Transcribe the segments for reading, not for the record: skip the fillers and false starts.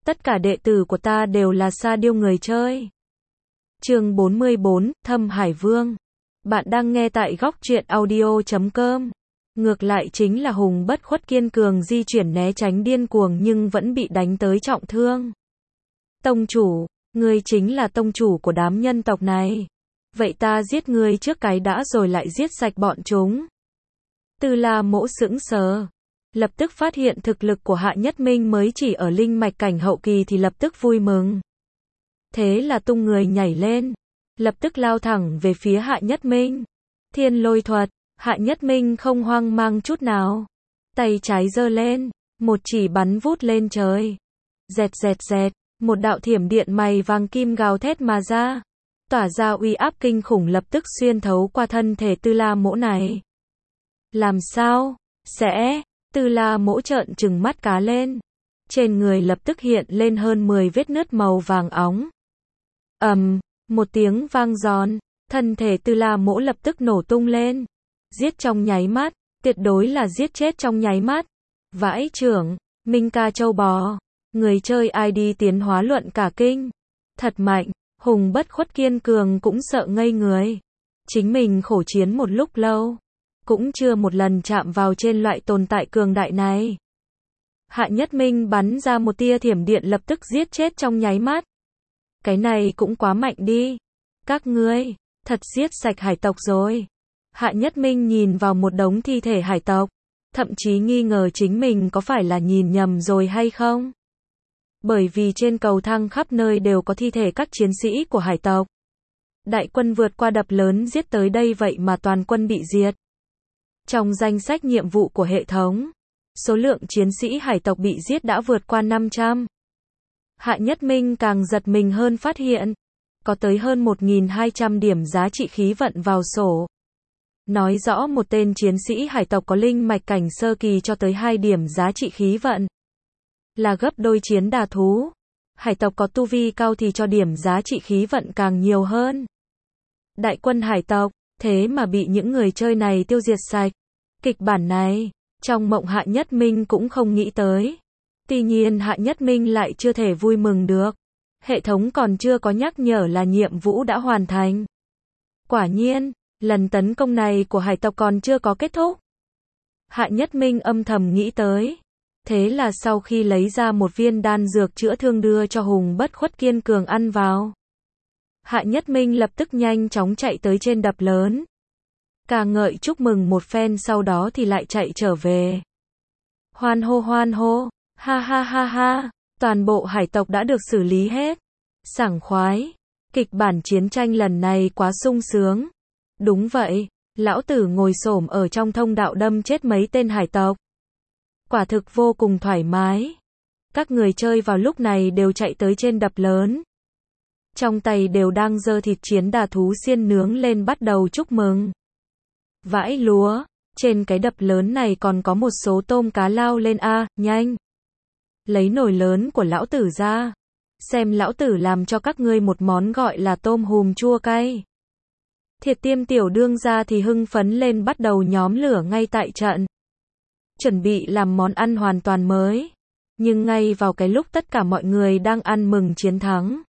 Tất cả đệ tử của ta đều là Sa Điêu người chơi. Chương 44, Thâm Hải Vương. Bạn đang nghe tại góc truyện audio.com. Ngược lại chính là Hùng bất khuất kiên cường di chuyển né tránh điên cuồng nhưng vẫn bị đánh tới trọng thương. Tông chủ, ngươi chính là tông chủ của đám nhân tộc này. Vậy ta giết ngươi trước cái đã rồi lại giết sạch bọn chúng. Tư La Mỗ sững sờ. Lập tức phát hiện thực lực của Hạ Nhất Minh mới chỉ ở linh mạch cảnh hậu kỳ thì lập tức vui mừng. Thế là tung người nhảy lên. Lập tức lao thẳng về phía Hạ Nhất Minh. Thiên lôi thuật, Hạ Nhất Minh không hoang mang chút nào. Tay trái giơ lên, một chỉ bắn vút lên trời. Dẹt dẹt dẹt, một đạo thiểm điện mày vàng kim gào thét mà ra. Tỏa ra uy áp kinh khủng lập tức xuyên thấu qua thân thể Tư La Mỗ này. Làm sao? Sẽ? Tư La Mỗ trợn trừng mắt cá lên. Trên người lập tức hiện lên hơn 10 vết nứt màu vàng óng. Một tiếng vang giòn, thân thể Tư La Mỗ lập tức nổ tung lên. Giết trong nháy mắt, tuyệt đối là giết chết trong nháy mắt. Vãi trưởng, Minh ca châu bò. Người chơi ID tiến hóa luận cả kinh. Thật mạnh, Hùng bất khuất kiên cường cũng sợ ngây người. Chính mình khổ chiến một lúc lâu, cũng chưa một lần chạm vào trên loại tồn tại cường đại này. Hạ Nhất Minh bắn ra một tia thiểm điện lập tức giết chết trong nháy mắt. Cái này cũng quá mạnh đi. Các ngươi, thật giết sạch hải tộc rồi. Hạ Nhất Minh nhìn vào một đống thi thể hải tộc, thậm chí nghi ngờ chính mình có phải là nhìn nhầm rồi hay không. Bởi vì trên cầu thang khắp nơi đều có thi thể các chiến sĩ của hải tộc. Đại quân vượt qua đập lớn giết tới đây vậy mà toàn quân bị diệt. Trong danh sách nhiệm vụ của hệ thống, số lượng chiến sĩ hải tộc bị giết đã vượt qua 500. Hạ Nhất Minh càng giật mình hơn phát hiện, có tới hơn 1.200 điểm giá trị khí vận vào sổ. Nói rõ một tên chiến sĩ hải tộc có linh mạch cảnh sơ kỳ cho tới 2 điểm giá trị khí vận. Là gấp đôi chiến đà thú. Hải tộc có tu vi cao thì cho điểm giá trị khí vận càng nhiều hơn. Đại quân hải tộc, thế mà bị những người chơi này tiêu diệt sạch. Kịch bản này, trong mộng Hạ Nhất Minh cũng không nghĩ tới. Tuy nhiên Hạ Nhất Minh lại chưa thể vui mừng được. Hệ thống còn chưa có nhắc nhở là nhiệm vụ đã hoàn thành. Quả nhiên, lần tấn công này của hải tộc còn chưa có kết thúc. Hạ Nhất Minh âm thầm nghĩ tới. Thế là sau khi lấy ra một viên đan dược chữa thương đưa cho Hùng bất khuất kiên cường ăn vào. Hạ Nhất Minh lập tức nhanh chóng chạy tới trên đập lớn. Ca ngợi chúc mừng một phen sau đó thì lại chạy trở về. Hoan hô, ha ha ha ha, toàn bộ hải tộc đã được xử lý hết. Sảng khoái, kịch bản chiến tranh lần này quá sung sướng. Đúng vậy, lão tử ngồi xổm ở trong thông đạo đâm chết mấy tên hải tộc. Quả thực vô cùng thoải mái. Các người chơi vào lúc này đều chạy tới trên đập lớn. Trong tay đều đang giơ thịt chiến đà thú xiên nướng lên bắt đầu chúc mừng. Vãi lúa, trên cái đập lớn này còn có một số tôm cá lao lên nhanh. Lấy nồi lớn của lão tử ra. Xem lão tử làm cho các ngươi một món gọi là tôm hùm chua cay. Thiệt Tiêm tiểu đương gia thì hưng phấn lên bắt đầu nhóm lửa ngay tại trận. Chuẩn bị làm món ăn hoàn toàn mới. Nhưng ngay vào cái lúc tất cả mọi người đang ăn mừng chiến thắng.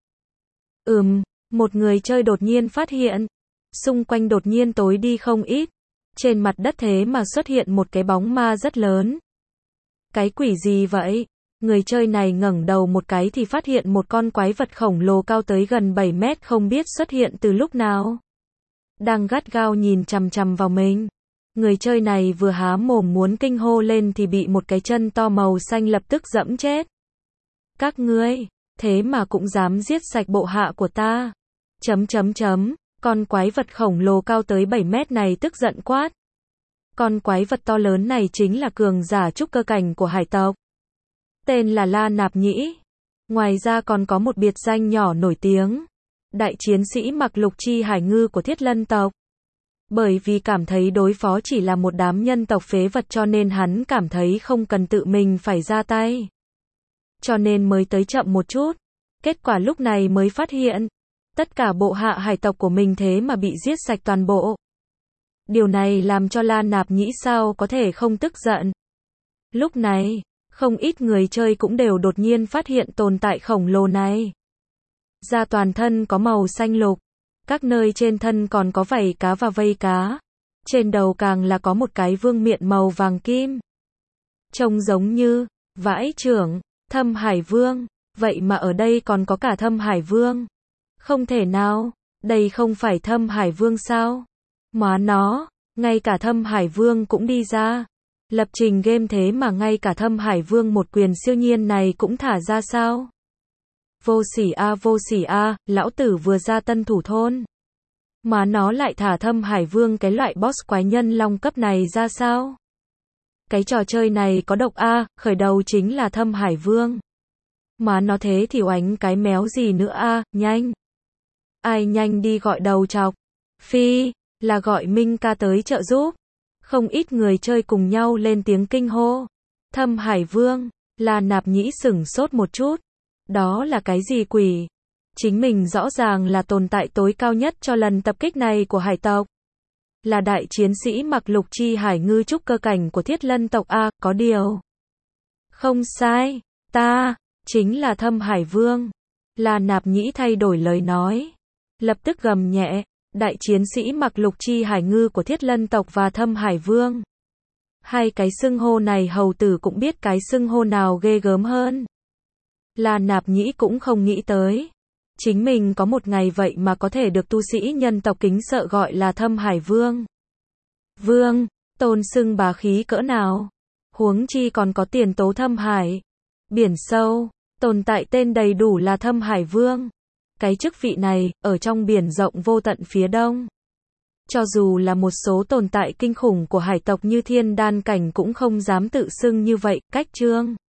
Một người chơi đột nhiên phát hiện. Xung quanh đột nhiên tối đi không ít. Trên mặt đất thế mà xuất hiện một cái bóng ma rất lớn. Cái quỷ gì vậy? Người chơi này ngẩng đầu một cái thì phát hiện một con quái vật khổng lồ cao tới gần 7 mét không biết xuất hiện từ lúc nào. Đang gắt gao nhìn chằm chằm vào mình. Người chơi này vừa há mồm muốn kinh hô lên thì bị một cái chân to màu xanh lập tức dẫm chết. Các ngươi, thế mà cũng dám giết sạch bộ hạ của ta. Con quái vật khổng lồ cao tới 7 mét này tức giận quát. Con quái vật to lớn này chính là cường giả trúc cơ cảnh của hải tộc. Tên là La Nạp Nhĩ. Ngoài ra còn có một biệt danh nhỏ nổi tiếng. Đại chiến sĩ mặc lục chi hải ngư của Thiết Lân tộc. Bởi vì cảm thấy đối phó chỉ là một đám nhân tộc phế vật cho nên hắn cảm thấy không cần tự mình phải ra tay. Cho nên mới tới chậm một chút. Kết quả lúc này mới phát hiện. Tất cả bộ hạ hải tộc của mình thế mà bị giết sạch toàn bộ. Điều này làm cho La Nạp Nhĩ sao có thể không tức giận. Lúc này, Không ít người chơi cũng đều đột nhiên phát hiện tồn tại khổng lồ này. Da toàn thân có màu xanh lục, các nơi trên thân còn có vảy cá và vây cá. Trên đầu càng là có một cái vương miện màu vàng kim. Trông giống như vãi chưởng, Thâm Hải Vương, vậy mà ở đây còn có cả Thâm Hải Vương. Không thể nào, đây không phải Thâm Hải Vương sao? Má nó, ngay cả Thâm Hải Vương cũng đi ra. Lập trình game thế mà ngay cả Thâm Hải Vương một quyền siêu nhiên này cũng thả ra sao? Vô sỉ a, lão tử vừa ra tân thủ thôn. Mà nó lại thả Thâm Hải Vương cái loại boss quái nhân long cấp này ra sao? Cái trò chơi này có độc a, khởi đầu chính là Thâm Hải Vương. Mà nó thế thì oánh cái méo gì nữa a, nhanh. Ai nhanh đi gọi đầu chọc. Phi, là gọi Minh ca tới trợ giúp. Không ít người chơi cùng nhau lên tiếng kinh hô. Thâm Hải Vương, là Nạp Nhĩ sửng sốt một chút. Đó là cái gì quỷ? Chính mình rõ ràng là tồn tại tối cao nhất cho lần tập kích này của hải tộc. Là đại chiến sĩ mặc lục chi hải ngư trúc cơ cảnh của Thiết Lân tộc a, có điều. Không sai, ta, chính là Thâm Hải Vương. Là Nạp Nhĩ thay đổi lời nói. Lập tức gầm nhẹ, đại chiến sĩ mặc lục chi hải ngư của Thiết Lân tộc và Thâm Hải Vương. Hai cái xưng hô này hầu tử cũng biết cái xưng hô nào ghê gớm hơn. Là Nạp Nhĩ cũng không nghĩ tới. Chính mình có một ngày vậy mà có thể được tu sĩ nhân tộc kính sợ gọi là Thâm Hải Vương. Vương, tôn xưng bá khí cỡ nào? Huống chi còn có tiền tố Thâm Hải. Biển sâu, tồn tại tên đầy đủ là Thâm Hải Vương. Cái chức vị này, ở trong biển rộng vô tận phía đông. Cho dù là một số tồn tại kinh khủng của hải tộc như Thiên Đan Cảnh cũng không dám tự xưng như vậy, cách chương.